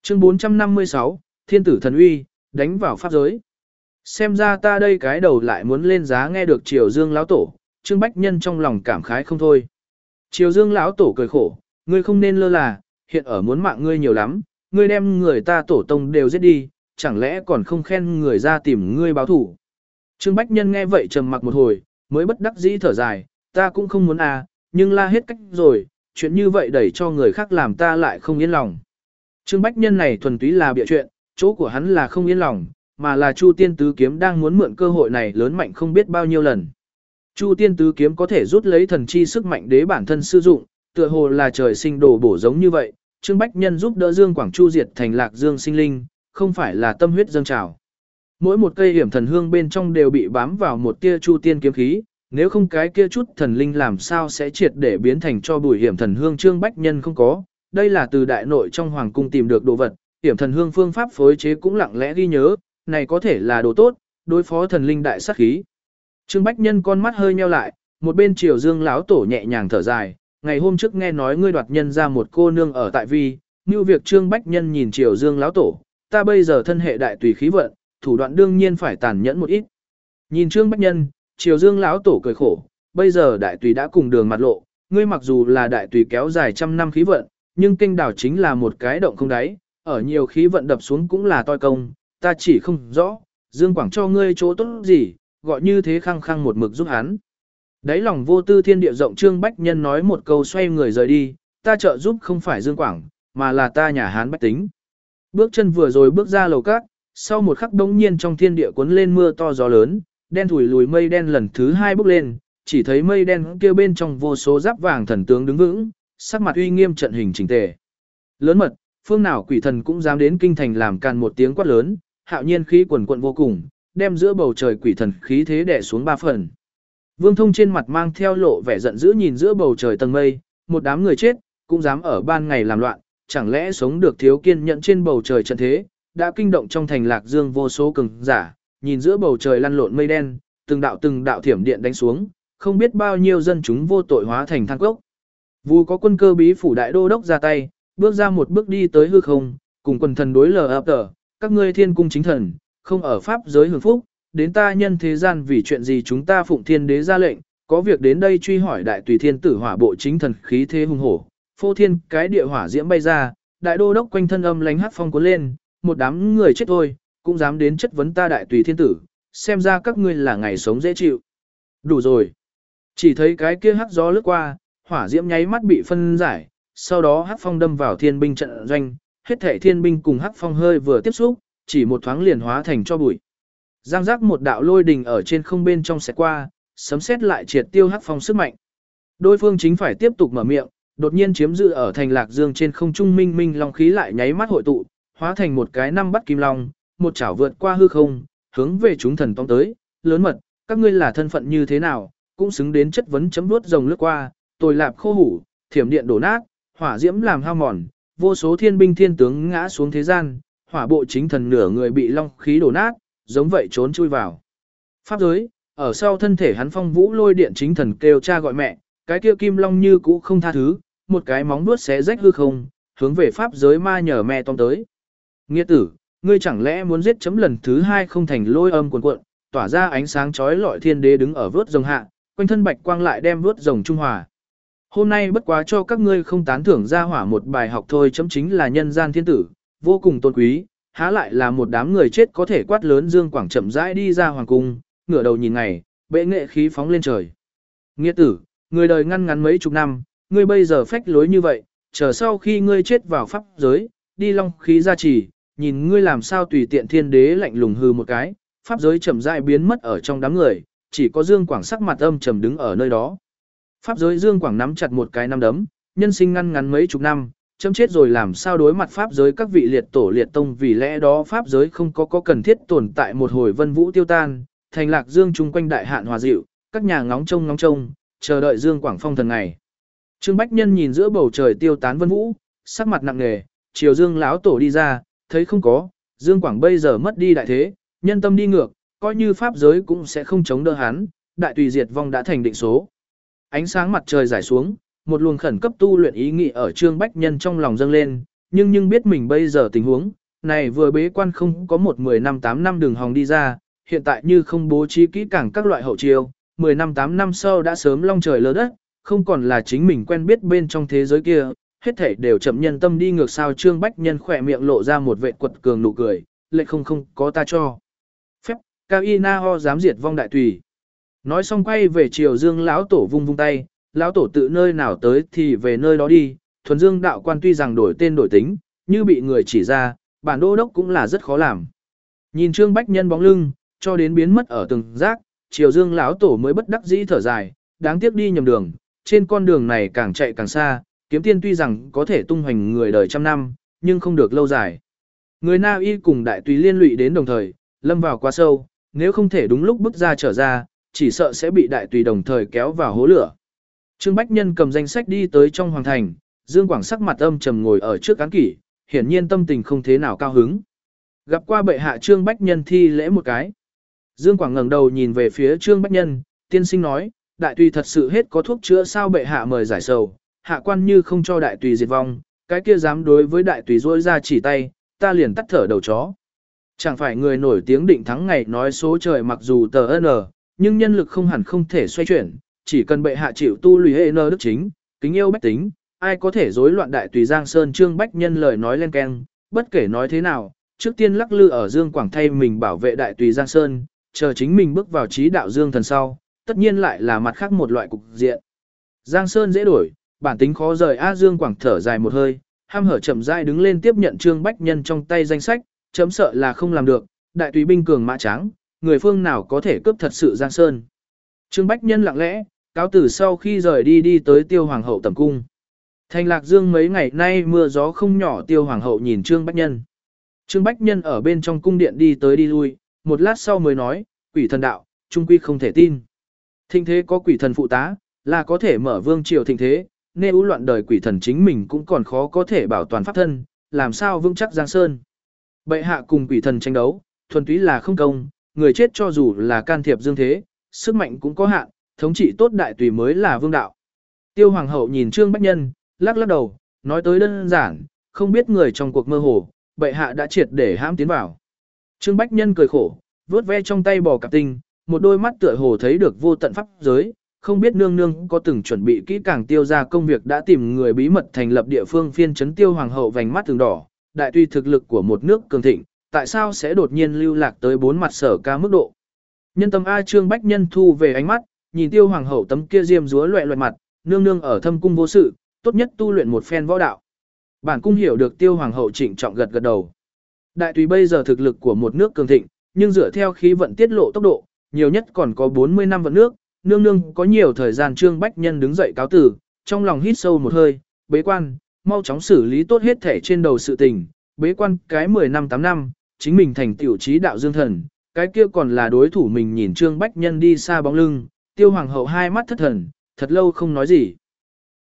Chương 456, Thiên tử thần uy, đánh vào pháp giới. Xem ra ta đây cái đầu lại muốn lên giá nghe được Triều Dương lão tổ, Trương Bách Nhân trong lòng cảm khái không thôi. Triều Dương lão tổ cười khổ, ngươi không nên lơ là, hiện ở muốn mạng ngươi nhiều lắm, ngươi đem người ta tổ tông đều giết đi, chẳng lẽ còn không khen người ra tìm ngươi báo thủ. Trương Bách Nhân nghe vậy trầm mặc một hồi, mới bất đắc dĩ thở dài, ta cũng không muốn nhưng la hết cách rồi, chuyện như vậy đẩy cho người khác làm ta lại không yên lòng. Trương Bách Nhân này thuần túy là bịa chuyện, chỗ của hắn là không yên lòng, mà là Chu Tiên Tứ Kiếm đang muốn mượn cơ hội này lớn mạnh không biết bao nhiêu lần. Chu Tiên Tứ Kiếm có thể rút lấy thần chi sức mạnh đế bản thân sử dụng, tựa hồ là trời sinh đồ bổ giống như vậy. Trương Bách Nhân giúp đỡ Dương Quảng Chu diệt thành Lạc Dương sinh linh, không phải là tâm huyết dâng trào. Mỗi một cây hiểm thần hương bên trong đều bị bám vào một tia Chu Tiên kiếm khí, nếu không cái kia chút thần linh làm sao sẽ triệt để biến thành cho bùi hiểm thần hương. Trương Bách Nhân không có, đây là từ đại nội trong hoàng cung tìm được đồ vật, hiểm thần hương phương pháp phối chế cũng lặng lẽ ghi nhớ, này có thể là đồ tốt, đối phó thần linh đại sát khí. Trương Bách Nhân con mắt hơi nheo lại, một bên Triều Dương lão tổ nhẹ nhàng thở dài, ngày hôm trước nghe nói ngươi đoạt nhân ra một cô nương ở tại vi, như việc Trương Bách Nhân nhìn Triều Dương lão tổ, ta bây giờ thân hệ đại tùy khí vận, thủ đoạn đương nhiên phải tàn nhẫn một ít. Nhìn Trương Bách Nhân, Triều Dương lão tổ cười khổ, bây giờ đại tùy đã cùng đường mặt lộ, ngươi mặc dù là đại tùy kéo dài trăm năm khí vận, nhưng kinh đảo chính là một cái động không đáy, ở nhiều khí vận đập xuống cũng là toi công, ta chỉ không rõ, Dương Quảng cho ngươi chỗ tốt gì, gọi như thế khăng khăng một mực giúp hắn. Đấy lòng vô tư thiên địa rộng Trương Bách Nhân nói một câu xoay người rời đi, ta trợ giúp không phải Dương Quảng, mà là ta nhà Hán bách tính. Bước chân vừa rồi bước ra lầu cát, sau một khắc đống nhiên trong thiên địa cuốn lên mưa to gió lớn, đen thủi lùi mây đen lần thứ hai bốc lên, chỉ thấy mây đen kia bên trong vô số giáp vàng thần tướng đứng vững, sắc mặt uy nghiêm trận hình chỉnh tề. Lớn mật, phương nào quỷ thần cũng dám đến kinh thành làm càn một tiếng quát lớn, hạo nhiên khí quần quận vô cùng, đem giữa bầu trời quỷ thần khí thế đè xuống ba phần. Vương Thông trên mặt mang theo lộ vẻ giận dữ nhìn giữa bầu trời tầng mây, một đám người chết, cũng dám ở ban ngày làm loạn, chẳng lẽ sống được thiếu kiên nhẫn trên bầu trời trận thế, đã kinh động trong thành Lạc Dương vô số cường giả, nhìn giữa bầu trời lăn lộn mây đen, từng đạo thiểm điện đánh xuống, không biết bao nhiêu dân chúng vô tội hóa thành than cốc. Vù có quân cơ bí phủ đại đô đốc ra tay, bước ra một bước đi tới hư không, cùng quần thần đối lờ ập tờ, các ngươi thiên cung chính thần, không ở pháp giới hưởng phúc, đến ta nhân thế gian vì chuyện gì chúng ta phụng thiên đế ra lệnh, có việc đến đây truy hỏi đại tùy thiên tử hỏa bộ chính thần khí thế hùng hổ, phô thiên cái địa hỏa diễm bay ra, đại đô đốc quanh thân âm lánh hắc phong cuốn lên, một đám người chết thôi, cũng dám đến chất vấn ta đại tùy thiên tử, xem ra các ngươi là ngày sống dễ chịu. Đủ rồi. Chỉ thấy cái kia hắc gió lướt qua, hỏa diễm nháy mắt bị phân giải, sau đó hắc phong đâm vào thiên binh trận doanh, hết thảy thiên binh cùng hắc phong hơi vừa tiếp xúc, chỉ một thoáng liền hóa thành cho bụi. Giang giác một đạo lôi đình ở trên không bên trong xẹt qua, sấm sét lại triệt tiêu hắc phong sức mạnh. Đối phương chính phải tiếp tục mở miệng, đột nhiên chiếm giữ ở thành Lạc Dương trên không trung minh minh long khí lại nháy mắt hội tụ, hóa thành một cái năm bắt kim long, một chảo vượt qua hư không, hướng về chúng thần tông tới, lớn mật, các ngươi là thân phận như thế nào, cũng xứng đến chất vấn chấm đuốt rồng lướt qua, tồi lạp khô hủ, thiểm điện đổ nát, hỏa diễm làm hao mòn, vô số thiên binh thiên tướng ngã xuống thế gian, hỏa bộ chính thần nửa người bị long khí đổ nát, giống vậy trốn chui vào pháp giới, ở sau thân thể hắn phong vũ lôi điện chính thần kêu cha gọi mẹ, cái kia kim long như cũ không tha thứ, một cái móng vuốt xé rách hư không, hướng về pháp giới ma nhờ mẹ tóm tới. Nghĩa tử, ngươi chẳng lẽ muốn giết chấm lần thứ hai không thành lôi âm cuồn cuộn, tỏa ra ánh sáng chói lọi thiên đế đứng ở vớt rồng hạ, quanh thân bạch quang lại đem vớt rồng trung hòa. Hôm nay bất quá cho các ngươi không tán thưởng ra hỏa một bài học thôi, chấm chính là nhân gian thiên tử, vô cùng tôn quý, há lại là một đám người chết có thể quát lớn. Dương Quảng chậm rãi đi ra hoàng cung, ngửa đầu nhìn ngày, bệ nghệ khí phóng lên trời. Nghĩa tử, người đời ngăn ngắn mấy chục năm, ngươi bây giờ phách lối như vậy, chờ sau khi ngươi chết vào pháp giới, đi long khí gia trì, nhìn ngươi làm sao tùy tiện. Thiên đế lạnh lùng hư một cái, pháp giới chậm rãi biến mất ở trong đám người, chỉ có Dương Quảng sắc mặt âm trầm đứng ở nơi đó. Pháp giới Dương Quảng nắm chặt một cái nắm đấm, nhân sinh ngăn ngắn mấy chục năm, chấm chết rồi làm sao đối mặt pháp giới các vị liệt tổ liệt tông, vì lẽ đó pháp giới không có cần thiết tồn tại. Một hồi vân vũ tiêu tan, thành Lạc Dương chung quanh đại hạn hòa dịu, các nhà ngóng trông, chờ đợi Dương Quảng phong thần ngày. Trương Bách Nhân nhìn giữa bầu trời tiêu tán vân vũ, sắc mặt nặng nề, Triều Dương lão tổ đi ra, thấy không có, Dương Quảng bây giờ mất đi đại thế, nhân tâm đi ngược, coi như pháp giới cũng sẽ không chống đỡ hắn, đại tùy diệt vong đã thành định số. Ánh sáng mặt trời rải xuống, một luồng khẩn cấp tu luyện ý nghĩ ở Trương Bách Nhân trong lòng dâng lên, nhưng biết mình bây giờ tình huống, này vừa bế quan không có 10 năm 8 năm đường hòng đi ra, hiện tại như không bố trí kỹ càng các loại hậu chiêu, 10 năm 8 năm sau đã sớm long trời lở đất, không còn là chính mình quen biết bên trong thế giới kia, hết thảy đều chậm nhân tâm đi ngược sao. Trương Bách Nhân khỏe miệng lộ ra một vệt quật cường nụ cười, lệ không có ta cho phép, Cao Y Na Ho dám diệt vong đại tùy. Nói xong quay về Triều Dương lão tổ vung vung tay, lão tổ tự nơi nào tới thì về nơi đó đi, thuần dương đạo quan tuy rằng đổi tên đổi tính, như bị người chỉ ra, bản đô đốc cũng là rất khó làm. Nhìn Trương Bách Nhân bóng lưng, cho đến biến mất ở từng giác, Triều Dương lão tổ mới bất đắc dĩ thở dài, đáng tiếc đi nhầm đường, trên con đường này càng chạy càng xa, kiếm tiên tuy rằng có thể tung hoành người đời trăm năm, nhưng không được lâu dài. Người Na Y cùng đại tùy liên lụy đến đồng thời, lâm vào quá sâu, nếu không thể đúng lúc bước ra trở ra, chỉ sợ sẽ bị đại tùy đồng thời kéo vào hố lửa. Trương Bách Nhân cầm danh sách đi tới trong hoàng thành, Dương Quảng sắc mặt âm trầm ngồi ở trước án kỷ, hiển nhiên tâm tình không thế nào cao hứng. Gặp qua bệ hạ, Trương Bách Nhân thi lễ một cái. Dương Quảng ngẩng đầu nhìn về phía Trương Bách Nhân, tiên sinh nói, đại tùy thật sự hết có thuốc chữa sao, bệ hạ mời giải sầu, hạ quan như không cho đại tùy diệt vong, cái kia dám đối với đại tùy rỗi ra chỉ tay, ta liền tắt thở đầu chó. Chẳng phải người nổi tiếng định thắng ngày nói số trời mặc dù tờ n, nhưng nhân lực không hẳn không thể xoay chuyển, chỉ cần bệ hạ chịu tu lùi hệ nơ đức chính, kính yêu bách tính, ai có thể rối loạn đại tùy Giang Sơn. Trương Bách Nhân lời nói lên keng, bất kể nói thế nào, trước tiên lắc lư ở Dương Quảng thay mình bảo vệ đại tùy Giang Sơn, chờ chính mình bước vào trí đạo Dương thần sau, tất nhiên lại là mặt khác một loại cục diện. Giang Sơn dễ đổi, bản tính khó rời. Dương Quảng thở dài một hơi, ham hở chậm rãi đứng lên tiếp nhận Trương Bách Nhân trong tay danh sách, chấm sợ là không làm được, đại tùy binh cường mã tráng, người phương nào có thể cướp thật sự Giang Sơn. Trương Bách Nhân lặng lẽ, cáo tử sau khi rời đi tới Tiêu Hoàng hậu tẩm cung. Thành Lạc Dương mấy ngày nay mưa gió không nhỏ, Tiêu Hoàng hậu nhìn Trương Bách Nhân. Trương Bách Nhân ở bên trong cung điện đi tới đi lui, một lát sau mới nói, quỷ thần đạo, trung quy không thể tin. Thịnh thế có quỷ thần phụ tá, là có thể mở vương triều thịnh thế, nếu loạn đời quỷ thần chính mình cũng còn khó có thể bảo toàn pháp thân, làm sao vững chắc Giang Sơn. Bệ hạ cùng quỷ thần tranh đấu, thuần túy là không công, người chết cho dù là can thiệp dương thế, sức mạnh cũng có hạn, thống trị tốt đại tùy mới là vương đạo. Tiêu Hoàng hậu nhìn Trương Bách Nhân, lắc lắc đầu, nói tới đơn giản, không biết người trong cuộc mơ hồ, bệ hạ đã triệt để hãm tiến vào. Trương Bách Nhân cười khổ, vuốt ve trong tay bò cạp tinh, một đôi mắt tựa hồ thấy được vô tận pháp giới, không biết nương nương có từng chuẩn bị kỹ càng tiêu ra công việc đã tìm người bí mật thành lập địa phương phiên trấn. Tiêu Hoàng hậu vành mắt thường đỏ, đại tùy thực lực của một nước cường thịnh, tại sao sẽ đột nhiên lưu lạc tới bốn mặt sở ca mức độ. Nhân tâm A. Trương Bách Nhân thu về ánh mắt, nhìn Tiêu Hoàng hậu tấm kia diêm dúa loẹ loẹt mặt, nương nương ở thâm cung vô sự, tốt nhất tu luyện một phen võ đạo. Bản cung hiểu được. Tiêu Hoàng hậu trịnh trọng gật gật đầu. Đại tùy bây giờ thực lực của một nước cường thịnh, nhưng dựa theo khí vận tiết lộ tốc độ, nhiều nhất còn có 40 năm vận nước, nương nương có nhiều thời gian. Trương Bách Nhân đứng dậy cáo tử, trong lòng hít sâu một hơi, bế quan, mau chóng xử lý tốt hết thể trên đầu sự tình, bế quan cái 10 năm 8 năm, chính mình thành tiểu trí đạo dương thần, cái kia còn là đối thủ mình. Nhìn Trương Bách Nhân đi xa bóng lưng, Tiêu Hoàng hậu hai mắt thất thần, thật lâu không nói gì.